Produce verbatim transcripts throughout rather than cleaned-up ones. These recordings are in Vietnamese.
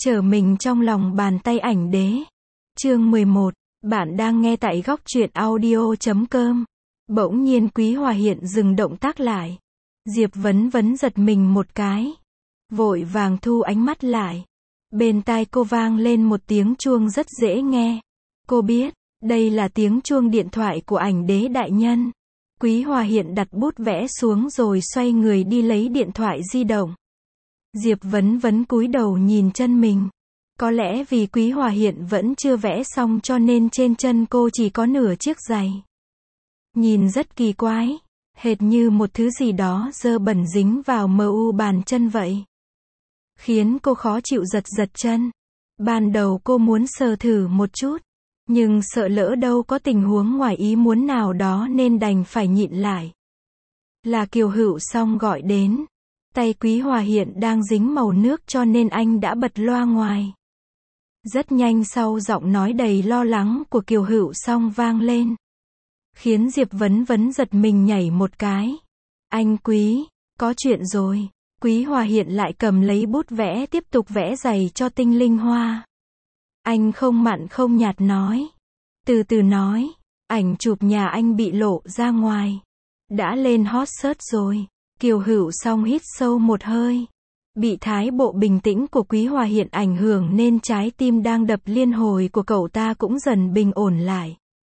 Trở mình trong lòng bàn tay ảnh đế. Chương mười một, bạn đang nghe tại góc truyện audio chấm com. Bỗng nhiên Quý Hòa Hiện dừng động tác lại. Diệp Vấn Vấn giật mình một cái. Vội vàng thu ánh mắt lại. Bên tai cô vang lên một tiếng chuông rất dễ nghe. Cô biết, đây là tiếng chuông điện thoại của ảnh đế đại nhân. Quý Hòa Hiện đặt bút vẽ xuống rồi xoay người đi lấy điện thoại di động. Diệp Vấn Vấn cúi đầu nhìn chân mình. Có lẽ vì Quý Hòa Hiện vẫn chưa vẽ xong cho nên trên chân cô chỉ có nửa chiếc giày. Nhìn rất kỳ quái, hệt như một thứ gì đó dơ bẩn dính vào mờ u bàn chân vậy. Khiến cô khó chịu giật giật chân. Ban đầu cô muốn sờ thử một chút, nhưng sợ lỡ đâu có tình huống ngoài ý muốn nào đó nên đành phải nhịn lại. Là Kiều Hữu Song gọi đến. Tay Quý Hòa Hiện đang dính màu nước cho nên anh đã bật loa ngoài. Rất nhanh sau giọng nói đầy lo lắng của Kiều Hữu Song vang lên. Khiến Diệp Vấn Vấn giật mình nhảy một cái. Anh Quý, có chuyện rồi. Quý Hòa Hiện lại cầm lấy bút vẽ tiếp tục vẽ giày cho Tinh Linh Hoa. Anh không mặn không nhạt nói. Từ từ nói, ảnh chụp nhà anh bị lộ ra ngoài. Đã lên hot search rồi. Kiều Hữu Song hít sâu một hơi. Bị thái bộ bình tĩnh của Quý Hòa Hiện ảnh hưởng nên trái tim đang đập liên hồi của cậu ta cũng dần bình ổn lại.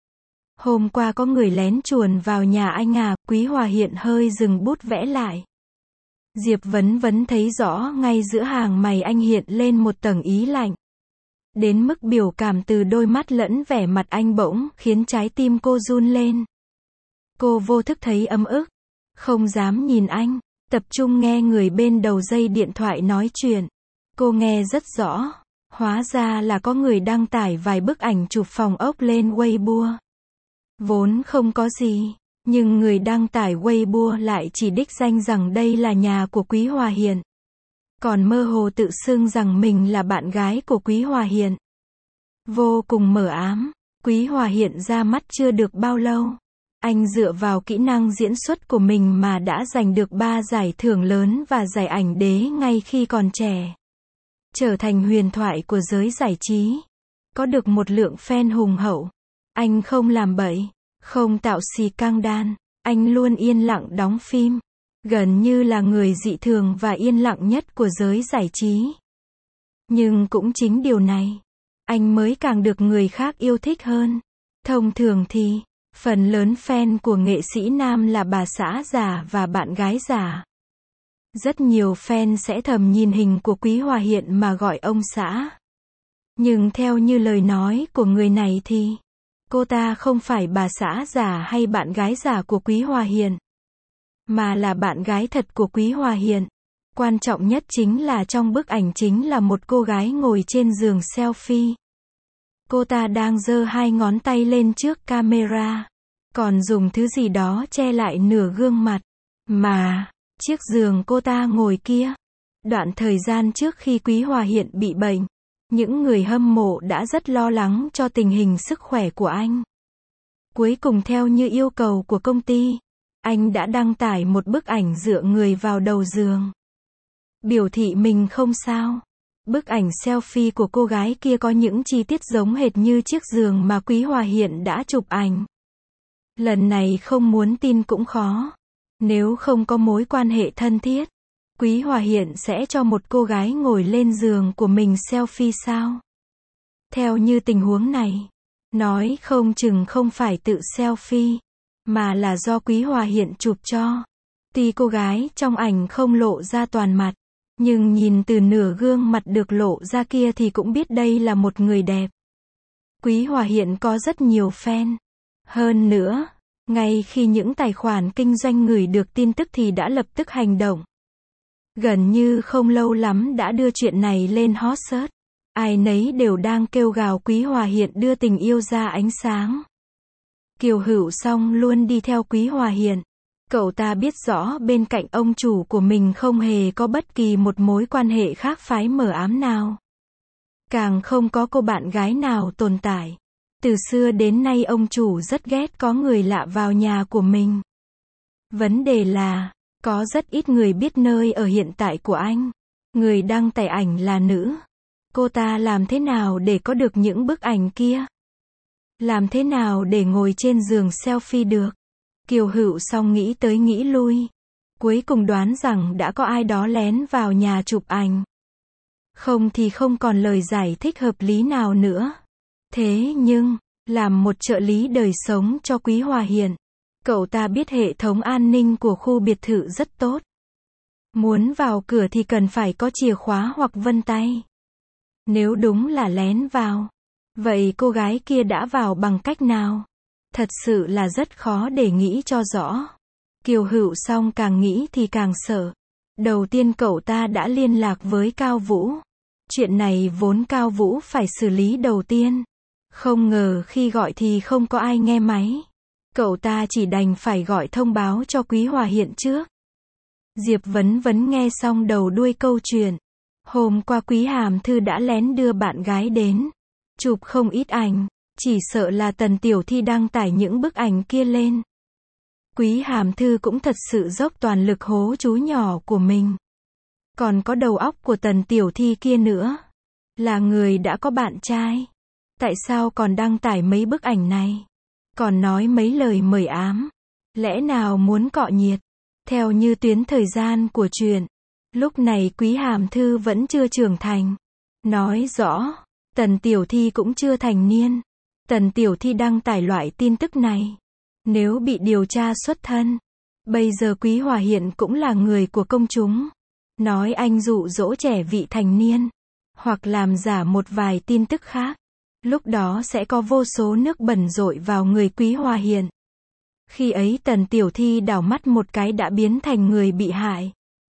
Hôm qua có người lén chuồn vào nhà anh à? Quý Hòa Hiện hơi dừng bút vẽ lại. Diệp Vấn Vấn thấy rõ ngay giữa hàng mày anh hiện lên một tầng ý lạnh. Đến mức biểu cảm từ đôi mắt lẫn vẻ mặt anh bỗng khiến trái tim cô run lên. Cô vô thức thấy ấm ức. Không dám nhìn anh, tập trung nghe người bên đầu dây điện thoại nói chuyện. Cô nghe rất rõ, hóa ra là có người đăng tải vài bức ảnh chụp phòng ốc lên Weibo. Vốn không có gì, nhưng người đăng tải Weibo lại chỉ đích danh rằng đây là nhà của Quý Hòa Hiện. Còn mơ hồ tự xưng rằng mình là bạn gái của Quý Hòa Hiện. Vô cùng mờ ám, Quý Hòa Hiện ra mắt chưa được bao lâu. Anh dựa vào kỹ năng diễn xuất của mình mà đã giành được ba giải thưởng lớn và giải ảnh đế ngay khi còn trẻ. Trở thành huyền thoại của giới giải trí. Có được một lượng fan hùng hậu. Anh không làm bậy, không tạo xì căng đan. Anh luôn yên lặng đóng phim. Gần như là người dị thường và yên lặng nhất của giới giải trí. Nhưng cũng chính điều này, anh mới càng được người khác yêu thích hơn. Thông thường thì phần lớn fan của nghệ sĩ nam là bà xã già và bạn gái già. Rất nhiều fan sẽ thầm nhìn hình của Quý Hòa Hiện mà gọi ông xã. Nhưng theo như lời nói của người này thì, cô ta không phải bà xã già hay bạn gái già của Quý Hòa Hiện, mà là bạn gái thật của Quý Hòa Hiện. Quan trọng nhất chính là trong bức ảnh chính là một cô gái ngồi trên giường selfie. Cô ta đang giơ hai ngón tay lên trước camera, còn dùng thứ gì đó che lại nửa gương mặt. Mà, chiếc giường cô ta ngồi kia, đoạn thời gian trước khi Quý Hòa Hiện bị bệnh, những người hâm mộ đã rất lo lắng cho tình hình sức khỏe của anh. Cuối cùng theo như yêu cầu của công ty, anh đã đăng tải một bức ảnh dựa người vào đầu giường. Biểu thị mình không sao. Bức ảnh selfie của cô gái kia có những chi tiết giống hệt như chiếc giường mà Quý Hòa Hiện đã chụp ảnh. Lần này không muốn tin cũng khó. Nếu không có mối quan hệ thân thiết, Quý Hòa Hiện sẽ cho một cô gái ngồi lên giường của mình selfie sao? Theo như tình huống này, nói không chừng không phải tự selfie, mà là do Quý Hòa Hiện chụp cho. Tuy cô gái trong ảnh không lộ ra toàn mặt, nhưng nhìn từ nửa gương mặt được lộ ra kia thì cũng biết đây là một người đẹp. Quý Hòa Hiện có rất nhiều fan. Hơn nữa, ngay khi những tài khoản kinh doanh ngửi được tin tức thì đã lập tức hành động. Gần như không lâu lắm đã đưa chuyện này lên hot search. Ai nấy đều đang kêu gào Quý Hòa Hiện đưa tình yêu ra ánh sáng. Kiều Hữu Song luôn đi theo Quý Hòa Hiện. Cậu ta biết rõ bên cạnh ông chủ của mình không hề có bất kỳ một mối quan hệ khác phái mờ ám nào. Càng không có cô bạn gái nào tồn tại. Từ xưa đến nay ông chủ rất ghét có người lạ vào nhà của mình. Vấn đề là, có rất ít người biết nơi ở hiện tại của anh. Người đăng tải ảnh là nữ. Cô ta làm thế nào để có được những bức ảnh kia? Làm thế nào để ngồi trên giường selfie được? Kiều Hữu Song nghĩ tới nghĩ lui. Cuối cùng đoán rằng đã có ai đó lén vào nhà chụp ảnh. Không thì không còn lời giải thích hợp lý nào nữa. Thế nhưng, làm một trợ lý đời sống cho Quý Hòa Hiện, cậu ta biết hệ thống an ninh của khu biệt thự rất tốt. Muốn vào cửa thì cần phải có chìa khóa hoặc vân tay. Nếu đúng là lén vào, vậy cô gái kia đã vào bằng cách nào? Thật sự là rất khó để nghĩ cho rõ. Kiều Hữu Song càng nghĩ thì càng sợ. Đầu tiên cậu ta đã liên lạc với Cao Vũ. Chuyện này vốn Cao Vũ phải xử lý đầu tiên. Không ngờ khi gọi thì không có ai nghe máy. Cậu ta chỉ đành phải gọi thông báo cho Quý Hòa Hiện trước. Diệp Vấn Vấn nghe xong đầu đuôi câu chuyện. Hôm qua Quý Hàm Thư đã lén đưa bạn gái đến. Chụp không ít ảnh. Chỉ sợ là Tần Tiểu Thi đăng tải những bức ảnh kia lên. Quý Hàm Thư cũng thật sự dốc toàn lực hố chú nhỏ của mình. Còn có đầu óc của Tần Tiểu Thi kia nữa. Là người đã có bạn trai. Tại sao còn đăng tải mấy bức ảnh này? Còn nói mấy lời mời ám. Lẽ nào muốn cọ nhiệt? Theo như tuyến thời gian của chuyện, lúc này Quý Hàm Thư vẫn chưa trưởng thành. Nói rõ, Tần Tiểu Thi cũng chưa thành niên. Tần Tiểu Thi đăng tải loại tin tức này. Nếu bị điều tra xuất thân, bây giờ Quý Hòa Hiện cũng là người của công chúng. Nói anh dụ dỗ trẻ vị thành niên, hoặc làm giả một vài tin tức khác. Lúc đó sẽ có vô số nước bẩn dội vào người Quý Hòa Hiện. Khi ấy Tần Tiểu Thi đảo mắt một cái đã biến thành người bị hại.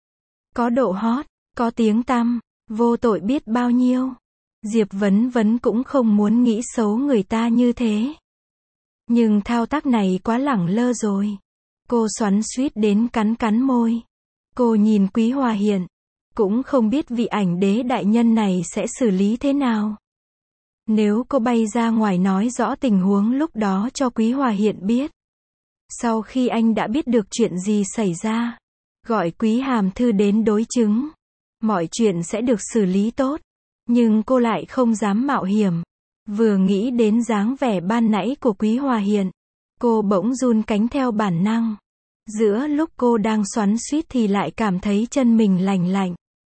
Có độ hot, có tiếng tăm, vô tội biết bao nhiêu. Diệp Vấn Vấn cũng không muốn nghĩ xấu người ta như thế. Nhưng thao tác này quá lẳng lơ rồi. Cô xoắn xuýt đến cắn cắn môi. Cô nhìn Quý Hòa Hiện, cũng không biết vị ảnh đế đại nhân này sẽ xử lý thế nào. Nếu cô bay ra ngoài nói rõ tình huống lúc đó cho Quý Hòa Hiện biết. Sau khi anh đã biết được chuyện gì xảy ra, gọi Quý Hàm Thư đến đối chứng, mọi chuyện sẽ được xử lý tốt. Nhưng cô lại không dám mạo hiểm. Vừa nghĩ đến dáng vẻ ban nãy của Quý Hòa Hiện, cô bỗng run cánh theo bản năng. Giữa lúc cô đang xoắn xuýt thì lại cảm thấy chân mình lành lạnh.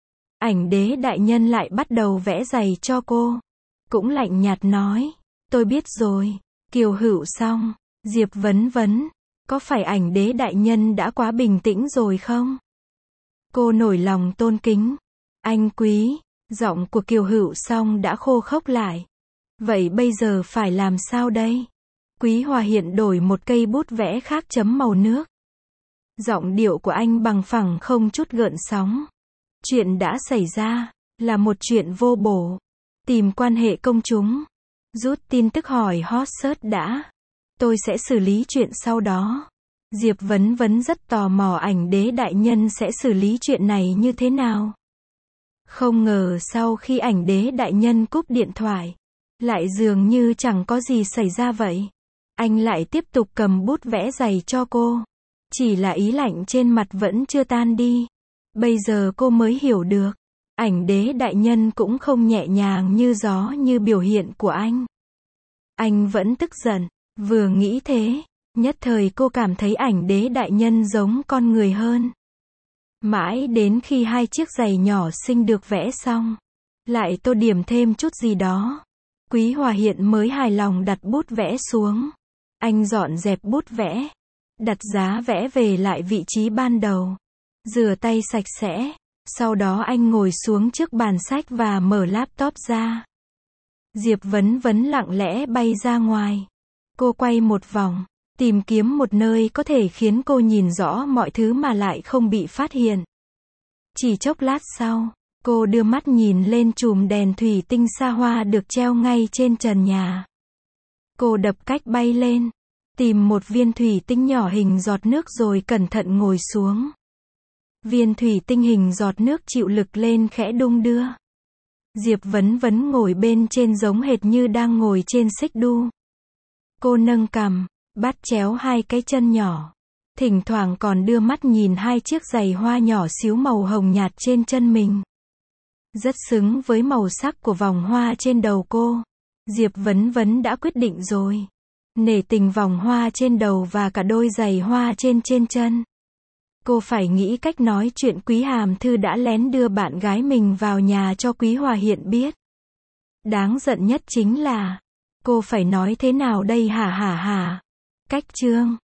Ảnh đế đại nhân lại bắt đầu vẽ giày cho cô. Cũng lạnh nhạt nói, tôi biết rồi. Kiều Hữu Song, Diệp Vấn Vấn, có phải ảnh đế đại nhân đã quá bình tĩnh rồi không? Cô nổi lòng tôn kính. Anh Quý, giọng của Kiều Hữu Song đã khô khốc lại. Vậy bây giờ phải làm sao đây? Quý Hòa Hiện đổi một cây bút vẽ khác chấm màu nước. Giọng điệu của anh bằng phẳng không chút gợn sóng. Chuyện đã xảy ra, là một chuyện vô bổ. Tìm quan hệ công chúng. Rút tin tức hỏi hot search đã. Tôi sẽ xử lý chuyện sau đó. Diệp Vấn Vấn rất tò mò ảnh đế đại nhân sẽ xử lý chuyện này như thế nào. Không ngờ sau khi ảnh đế đại nhân cúp điện thoại, lại dường như chẳng có gì xảy ra vậy. Anh lại tiếp tục cầm bút vẽ giày cho cô. Chỉ là ý lạnh trên mặt vẫn chưa tan đi. Bây giờ cô mới hiểu được. Ảnh đế đại nhân cũng không nhẹ nhàng như gió như biểu hiện của anh. Anh vẫn tức giận. Vừa nghĩ thế, nhất thời cô cảm thấy ảnh đế đại nhân giống con người hơn. Mãi đến khi hai chiếc giày nhỏ xinh được vẽ xong, lại tô điểm thêm chút gì đó, Quý Hòa Hiện mới hài lòng đặt bút vẽ xuống. Anh dọn dẹp bút vẽ, đặt giá vẽ về lại vị trí ban đầu, rửa tay sạch sẽ. Sau đó anh ngồi xuống trước bàn sách và mở laptop ra. Diệp Vấn Vấn lặng lẽ bay ra ngoài. Cô quay một vòng, tìm kiếm một nơi có thể khiến cô nhìn rõ mọi thứ mà lại không bị phát hiện. Chỉ chốc lát sau, cô đưa mắt nhìn lên chùm đèn thủy tinh xa hoa được treo ngay trên trần nhà. Cô đập cách bay lên, tìm một viên thủy tinh nhỏ hình giọt nước rồi cẩn thận ngồi xuống. Viên thủy tinh hình giọt nước chịu lực lên khẽ đung đưa. Diệp Vấn Vấn ngồi bên trên giống hệt như đang ngồi trên xích đu. Cô nâng cằm, bắt chéo hai cái chân nhỏ. Thỉnh thoảng còn đưa mắt nhìn hai chiếc giày hoa nhỏ xíu màu hồng nhạt trên chân mình. Rất xứng với màu sắc của vòng hoa trên đầu cô. Diệp Vấn Vấn đã quyết định rồi. Nể tình vòng hoa trên đầu và cả đôi giày hoa trên trên chân. Cô phải nghĩ cách nói chuyện Quý Hàm Thư đã lén đưa bạn gái mình vào nhà cho Quý Hòa Hiện biết. Đáng giận nhất chính là, cô phải nói thế nào đây hả hả hả. Cách chương